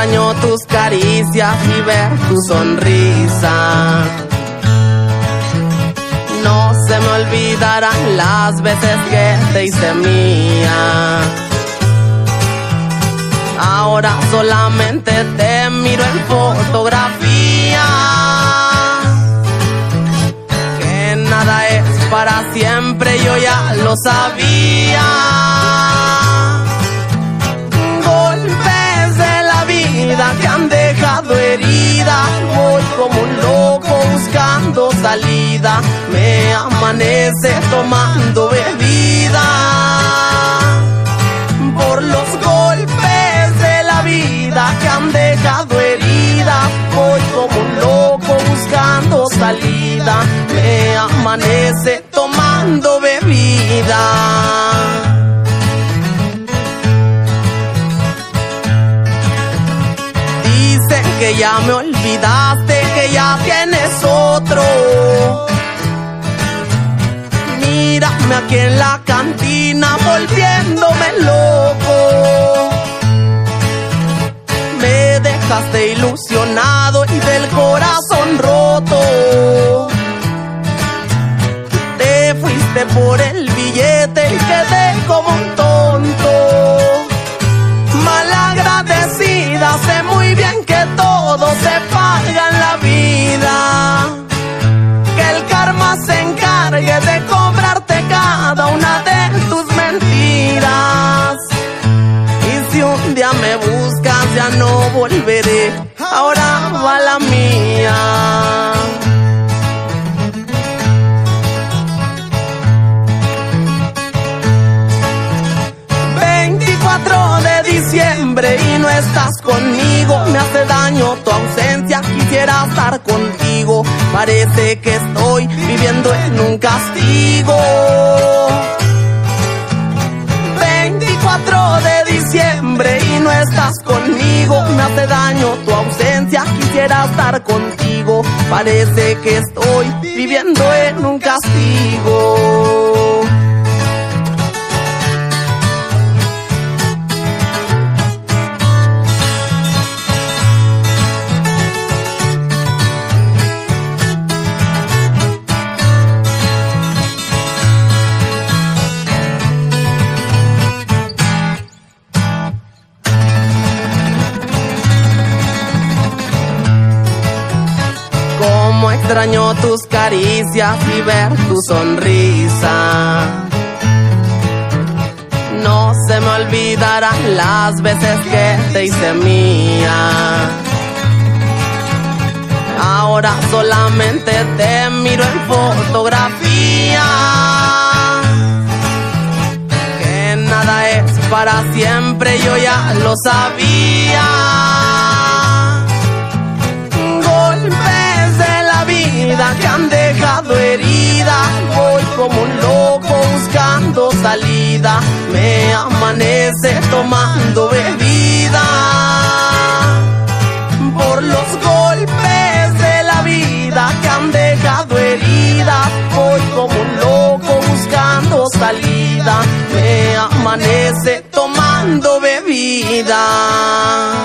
extraño tus caricias y ver tu sonrisa. No se me olvidarán las veces que te hice mía. Ahora solamente te miro en fotografía. Que nada es para siempre, yo ya lo sabía. Golpes de la vida que han dejado herida. Voy como un loco buscando salida. Me amanece tomando bebida. Por los golpes de la vida que han dejado herida. Voy como un loco buscando salida. Me amanece tomando bebida. Dicen que ya me olvidaste, que ya tienes otro. Mírame aquí en la cantina volviéndome loco. Me dejaste ilusionado y del corazón roto. Te fuiste por el billete y quedé como un tonto. Malagradecida, sé muy bien que todo se paga en la vida. Que el karma se encargue de cobrarte cada una de tus mentiras. Y si un día me buscas ya no volveré, ahora va la mía. 24 de diciembre y no estás conmigo. Me hace daño tu ausencia, quisiera estar contigo. Parece que estoy viviendo en un castigo. 24 de diciembre y no estás conmigo. Me hace daño tu ausencia, quisiera estar contigo. Parece que estoy viviendo en un castigo. Cómo extraño tus caricias y ver tu sonrisa. No se me olvidarán las veces que te hice mía. Ahora solamente te miro en fotografía. Que nada es para siempre, yo ya lo sabía. Que han dejado herida. Voy como un loco buscando salida. Me amanece tomando bebida. Por los golpes de la vida que han dejado herida. Voy como un loco buscando salida. Me amanece tomando bebida.